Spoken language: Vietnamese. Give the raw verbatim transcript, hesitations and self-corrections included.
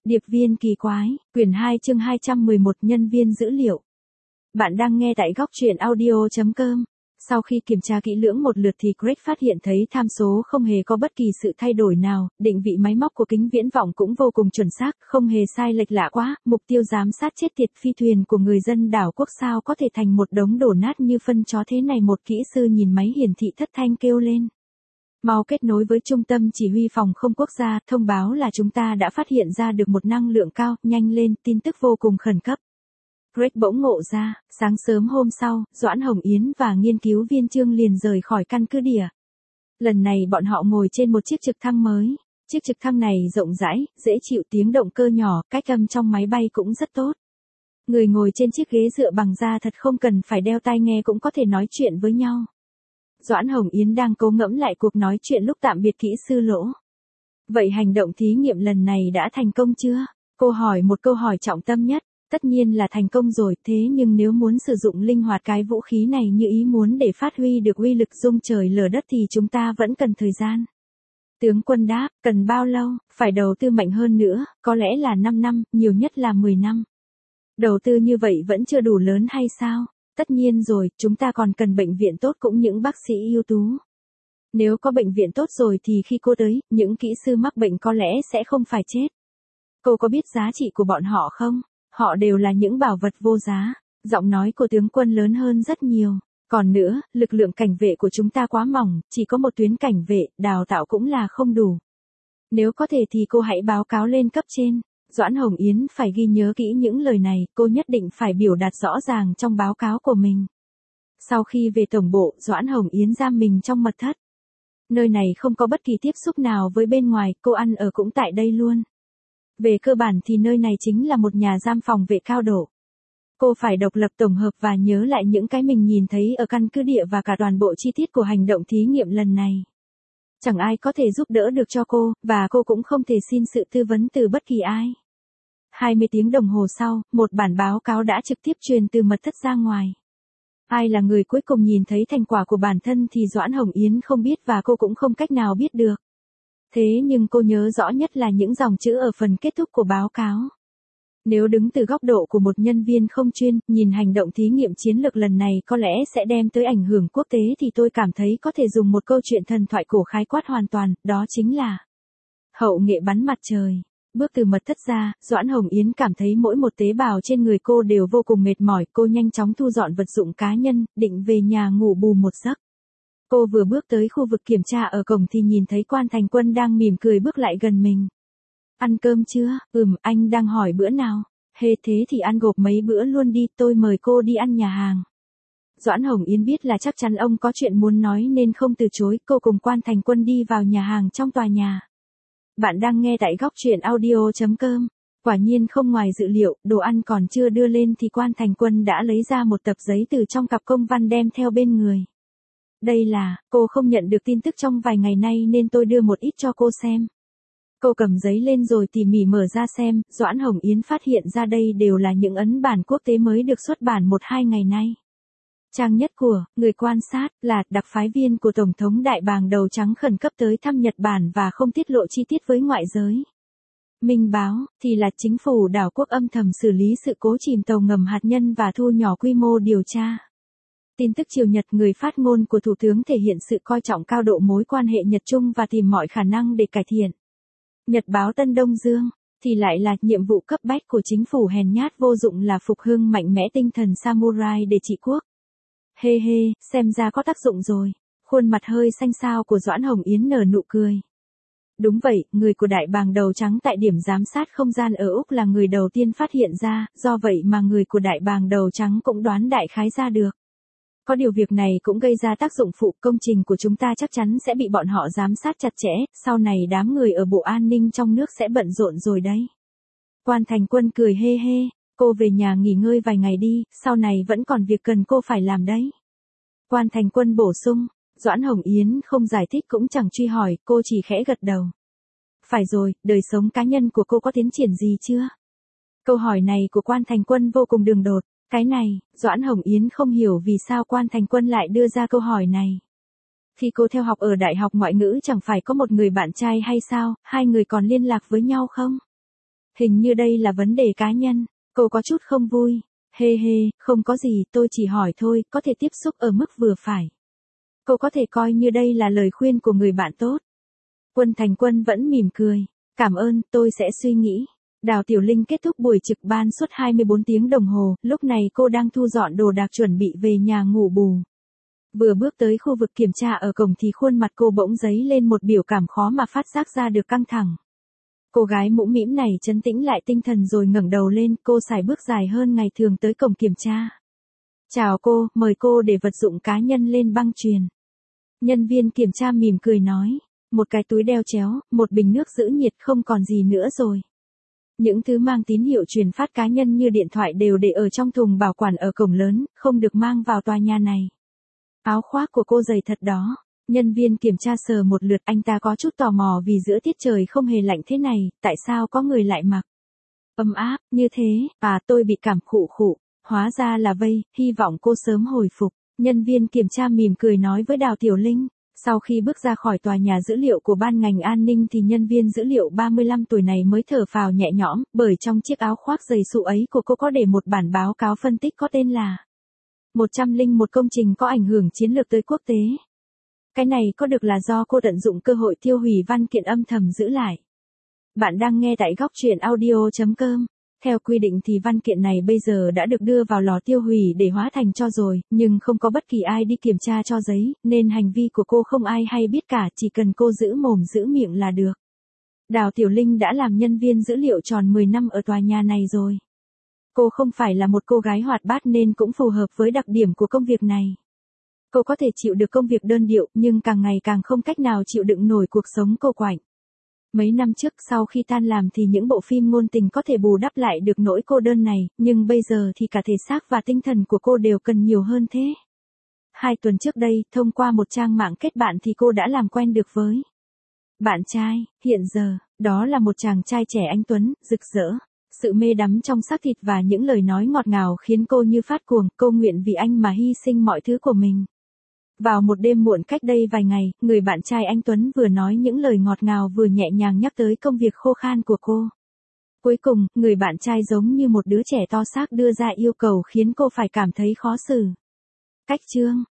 Điệp viên kỳ quái, quyển hai chương hai trăm mười một nhân viên dữ liệu. Bạn đang nghe tại góc truyện audio chấm com. Sau khi kiểm tra kỹ lưỡng một lượt thì Greg phát hiện thấy tham số không hề có bất kỳ sự thay đổi nào, định vị máy móc của kính viễn vọng cũng vô cùng chuẩn xác, không hề sai lệch lạ quá, mục tiêu giám sát chết tiệt phi thuyền của người dân đảo quốc sao có thể thành một đống đổ nát như phân chó thế này. Một kỹ sư nhìn máy hiển thị thất thanh kêu lên. Mau kết nối với trung tâm chỉ huy phòng không quốc gia, thông báo là chúng ta đã phát hiện ra được một năng lượng cao, nhanh lên, tin tức vô cùng khẩn cấp. Greg bỗng ngộ ra, sáng sớm hôm sau, Doãn Hồng Yến và nghiên cứu viên Trương liền rời khỏi căn cứ địa. Lần này bọn họ ngồi trên một chiếc trực thăng mới. Chiếc trực thăng này rộng rãi, dễ chịu, tiếng động cơ nhỏ, cách âm trong máy bay cũng rất tốt. Người ngồi trên chiếc ghế dựa bằng da thật không cần phải đeo tai nghe cũng có thể nói chuyện với nhau. Doãn Hồng Yến đang cố ngẫm lại cuộc nói chuyện lúc tạm biệt kỹ sư Lỗ. Vậy hành động thí nghiệm lần này đã thành công chưa? Cô hỏi một câu hỏi trọng tâm nhất. Tất nhiên là thành công rồi, thế nhưng nếu muốn sử dụng linh hoạt cái vũ khí này như ý muốn để phát huy được uy lực rung trời lở đất thì chúng ta vẫn cần thời gian. Tướng quân đáp, cần bao lâu? Phải đầu tư mạnh hơn nữa, có lẽ là năm năm, nhiều nhất là mười năm. Đầu tư như vậy vẫn chưa đủ lớn hay sao? Tất nhiên rồi, chúng ta còn cần bệnh viện tốt cũng những bác sĩ ưu tú. Nếu có bệnh viện tốt rồi thì khi cô tới, những kỹ sư mắc bệnh có lẽ sẽ không phải chết. Cô có biết giá trị của bọn họ không? Họ đều là những bảo vật vô giá. Giọng nói của tướng quân lớn hơn rất nhiều. Còn nữa, lực lượng cảnh vệ của chúng ta quá mỏng, chỉ có một tuyến cảnh vệ, đào tạo cũng là không đủ. Nếu có thể thì cô hãy báo cáo lên cấp trên. Doãn Hồng Yến phải ghi nhớ kỹ những lời này, cô nhất định phải biểu đạt rõ ràng trong báo cáo của mình. Sau khi về tổng bộ, Doãn Hồng Yến giam mình trong mật thất. Nơi này không có bất kỳ tiếp xúc nào với bên ngoài, cô ăn ở cũng tại đây luôn. Về cơ bản thì nơi này chính là một nhà giam phòng vệ cao độ. Cô phải độc lập tổng hợp và nhớ lại những cái mình nhìn thấy ở căn cứ địa và cả toàn bộ chi tiết của hành động thí nghiệm lần này. Chẳng ai có thể giúp đỡ được cho cô, và cô cũng không thể xin sự tư vấn từ bất kỳ ai. hai mươi tiếng đồng hồ sau, một bản báo cáo đã trực tiếp truyền từ mật thất ra ngoài. Ai là người cuối cùng nhìn thấy thành quả của bản thân thì Doãn Hồng Yến không biết và cô cũng không cách nào biết được. Thế nhưng cô nhớ rõ nhất là những dòng chữ ở phần kết thúc của báo cáo. Nếu đứng từ góc độ của một nhân viên không chuyên, nhìn hành động thí nghiệm chiến lược lần này có lẽ sẽ đem tới ảnh hưởng quốc tế thì tôi cảm thấy có thể dùng một câu chuyện thần thoại cổ khái quát hoàn toàn, đó chính là hậu nghệ bắn mặt trời. Bước từ mật thất ra, Doãn Hồng Yến cảm thấy mỗi một tế bào trên người cô đều vô cùng mệt mỏi, cô nhanh chóng thu dọn vật dụng cá nhân, định về nhà ngủ bù một giấc. Cô vừa bước tới khu vực kiểm tra ở cổng thì nhìn thấy Quan Thành Quân đang mỉm cười bước lại gần mình. Ăn cơm chưa? Ừm, anh đang hỏi bữa nào? Hê thế thì ăn gộp mấy bữa luôn đi, tôi mời cô đi ăn nhà hàng. Doãn Hồng Yến biết là chắc chắn ông có chuyện muốn nói nên không từ chối, cô cùng Quan Thành Quân đi vào nhà hàng trong tòa nhà. Bạn đang nghe tại góc truyện audio chấm com. Quả nhiên không ngoài dự liệu, đồ ăn còn chưa đưa lên thì Quan Thành Quân đã lấy ra một tập giấy từ trong cặp công văn đem theo bên người. Đây là, cô không nhận được tin tức trong vài ngày nay nên tôi đưa một ít cho cô xem. Cô cầm giấy lên rồi tỉ mỉ mở ra xem, Doãn Hồng Yến phát hiện ra đây đều là những ấn bản quốc tế mới được xuất bản một hai ngày nay. Trang nhất của, người quan sát, là đặc phái viên của Tổng thống Đại bàng đầu trắng khẩn cấp tới thăm Nhật Bản và không tiết lộ chi tiết với ngoại giới. Minh báo, thì là chính phủ đảo quốc âm thầm xử lý sự cố chìm tàu ngầm hạt nhân và thu nhỏ quy mô điều tra. Tin tức chiều Nhật, người phát ngôn của Thủ tướng thể hiện sự coi trọng cao độ mối quan hệ Nhật Trung và tìm mọi khả năng để cải thiện. Nhật báo Tân Đông Dương, thì lại là nhiệm vụ cấp bách của chính phủ hèn nhát vô dụng là phục hưng mạnh mẽ tinh thần samurai để trị quốc. Hê hê, xem ra có tác dụng rồi. Khuôn mặt hơi xanh xao của Doãn Hồng Yến nở nụ cười. Đúng vậy, người của Đại bàng đầu trắng tại điểm giám sát không gian ở Úc là người đầu tiên phát hiện ra, do vậy mà người của Đại bàng đầu trắng cũng đoán đại khái ra được. Có điều việc này cũng gây ra tác dụng phụ, công trình của chúng ta chắc chắn sẽ bị bọn họ giám sát chặt chẽ, sau này đám người ở Bộ An ninh trong nước sẽ bận rộn rồi đấy. Quan Thành Quân cười hê hê, cô về nhà nghỉ ngơi vài ngày đi, sau này vẫn còn việc cần cô phải làm đấy. Quan Thành Quân bổ sung, Doãn Hồng Yến không giải thích cũng chẳng truy hỏi, cô chỉ khẽ gật đầu. Phải rồi, đời sống cá nhân của cô có tiến triển gì chưa? Câu hỏi này của Quan Thành Quân vô cùng đường đột. Cái này, Doãn Hồng Yến không hiểu vì sao Quan Thành Quân lại đưa ra câu hỏi này. Khi cô theo học ở Đại học Ngoại ngữ chẳng phải có một người bạn trai hay sao, hai người còn liên lạc với nhau không? Hình như đây là vấn đề cá nhân, cô có chút không vui. Hê hê, không có gì, tôi chỉ hỏi thôi, có thể tiếp xúc ở mức vừa phải. Cô có thể coi như đây là lời khuyên của người bạn tốt. Quân Thành Quân vẫn mỉm cười. Cảm ơn, tôi sẽ suy nghĩ. Đào Tiểu Linh kết thúc buổi trực ban suốt hai mươi bốn tiếng đồng hồ, lúc này cô đang thu dọn đồ đạc chuẩn bị về nhà ngủ bù. Vừa bước tới khu vực kiểm tra ở cổng thì khuôn mặt cô bỗng dấy lên một biểu cảm khó mà phát giác ra được căng thẳng. Cô gái mũm mĩm này trấn tĩnh lại tinh thần rồi ngẩng đầu lên, cô sải bước dài hơn ngày thường tới cổng kiểm tra. Chào cô, mời cô để vật dụng cá nhân lên băng chuyền. Nhân viên kiểm tra mỉm cười nói, một cái túi đeo chéo, một bình nước giữ nhiệt không còn gì nữa rồi. Những thứ mang tín hiệu truyền phát cá nhân như điện thoại đều để ở trong thùng bảo quản ở cổng lớn, không được mang vào tòa nhà này. Áo khoác của cô dày thật đó. Nhân viên kiểm tra sờ một lượt, anh ta có chút tò mò vì giữa tiết trời không hề lạnh thế này, tại sao có người lại mặc ấm áp như thế. À, tôi bị cảm khụ khụ. Hóa ra là vây, hy vọng cô sớm hồi phục. Nhân viên kiểm tra mỉm cười nói với Đào Tiểu Linh. Sau khi bước ra khỏi tòa nhà dữ liệu của ban ngành an ninh thì nhân viên dữ liệu ba mươi lăm tuổi này mới thở phào nhẹ nhõm, bởi trong chiếc áo khoác dày sụ ấy của cô có để một bản báo cáo phân tích có tên là một trăm lẻ một công trình có ảnh hưởng chiến lược tới quốc tế. Cái này có được là do cô tận dụng cơ hội tiêu hủy văn kiện âm thầm giữ lại. Bạn đang nghe tại góc truyện audio chấm com. Theo quy định thì văn kiện này bây giờ đã được đưa vào lò tiêu hủy để hóa thành tro rồi, nhưng không có bất kỳ ai đi kiểm tra tro giấy, nên hành vi của cô không ai hay biết cả, chỉ cần cô giữ mồm giữ miệng là được. Đào Tiểu Linh đã làm nhân viên dữ liệu tròn mười năm ở tòa nhà này rồi. Cô không phải là một cô gái hoạt bát nên cũng phù hợp với đặc điểm của công việc này. Cô có thể chịu được công việc đơn điệu, nhưng càng ngày càng không cách nào chịu đựng nổi cuộc sống cô quạnh. Mấy năm trước sau khi tan làm thì những bộ phim ngôn tình có thể bù đắp lại được nỗi cô đơn này, nhưng bây giờ thì cả thể xác và tinh thần của cô đều cần nhiều hơn thế. Hai tuần trước đây, thông qua một trang mạng kết bạn thì cô đã làm quen được với bạn trai, hiện giờ, đó là một chàng trai trẻ anh tuấn, rực rỡ. Sự mê đắm trong xác thịt và những lời nói ngọt ngào khiến cô như phát cuồng, cô nguyện vì anh mà hy sinh mọi thứ của mình. Vào một đêm muộn cách đây vài ngày, người bạn trai anh Tuấn vừa nói những lời ngọt ngào vừa nhẹ nhàng nhắc tới công việc khô khan của cô. Cuối cùng, người bạn trai giống như một đứa trẻ to xác đưa ra yêu cầu khiến cô phải cảm thấy khó xử. Cách chương